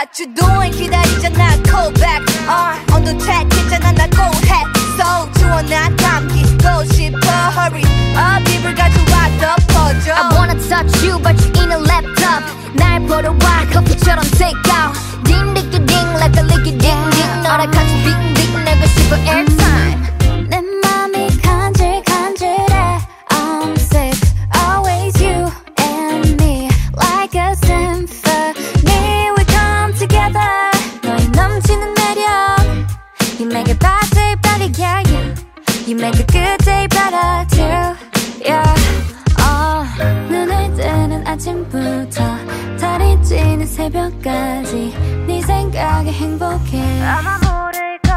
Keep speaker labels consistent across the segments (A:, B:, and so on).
A: What you doing 기다리잖아 call back on the chat 했잖아 나 go ahead So 주워 난 감기고 싶어 Hurry up 입을 가져와 덮어줘
B: I wanna touch you but you in a laptop 날 보러 와 커피처럼 take out Ding ding ding ding like a licky ding ding 너랑 같이 빙빙 내고 싶어 airtime 내 맘이 간질간질해 I'm sick always you and me like a symphony we come together 너의 넘치는 매력 You make a bad day better yeah yeah You make a good day better too yeah 눈을 뜨는 아침부터 달이 지는 새벽까지 네 생각에 행복해 아마 모를걸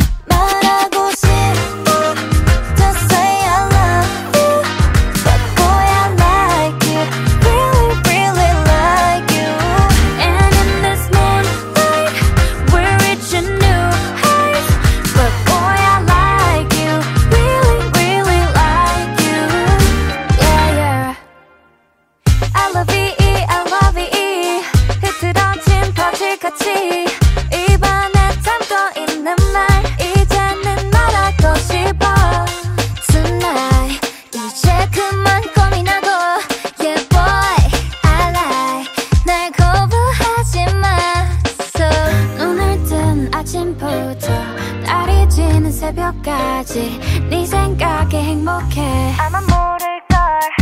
B: 말하고 싶어 Just say I love you But boy I like you Really really like you And in this moonlight We're reaching new heights But boy I like you Really really like you Yeah yeah I love it I love it 흐트러진 퍼즐같이 입안에 담고 있는 말 이제는 말하고 싶어 Tonight 이제 그만 고민하고 Yeah boy I like 날 거부하지 마 So 눈을 뜬 아침부터 달이 지는 새벽까지 네 생각에 행복해 아마 모를걸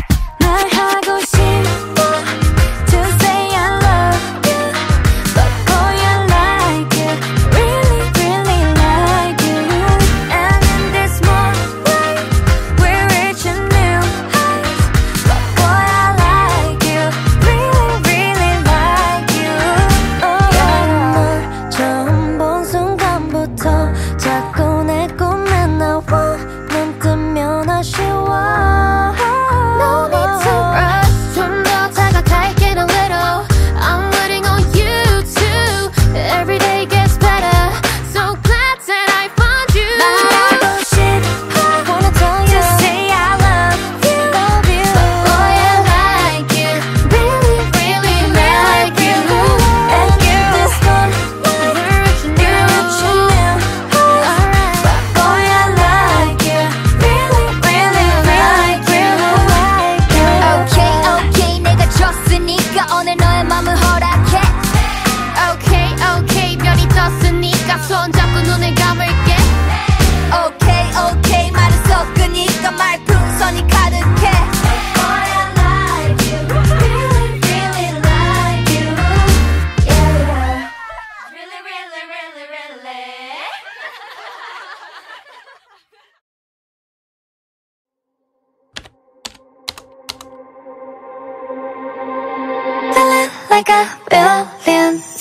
B: 말하고 싶어 To say I love you But boy I like you Really really like you And in this moonlight We're reaching new heights But boy I like you Really really like you yeah. 널 처음 본 순간부터 자꾸 내 꿈에 나와 눈 뜨면 아쉬워 No need to rush 좀 더 다가갈게 a little I'm waiting on you too Every day gets better So glad that I found you 말하고 싶어 Wanna tell you To say I love you Love you But boy I like you Really really like you And in this moonlight We're reaching new heights But boy I like you Really really like you Okay okay 내가 줬으니까 오늘 너의 맘을 허락해
A: Okay okay 별이 떴으니까 손잡고 눈을 감을게 Okay okay 말을 섞으니까 말풍선이 가득해 Boy I like you Really really like you Yeah yeah Really really really really
B: Feeling like a billion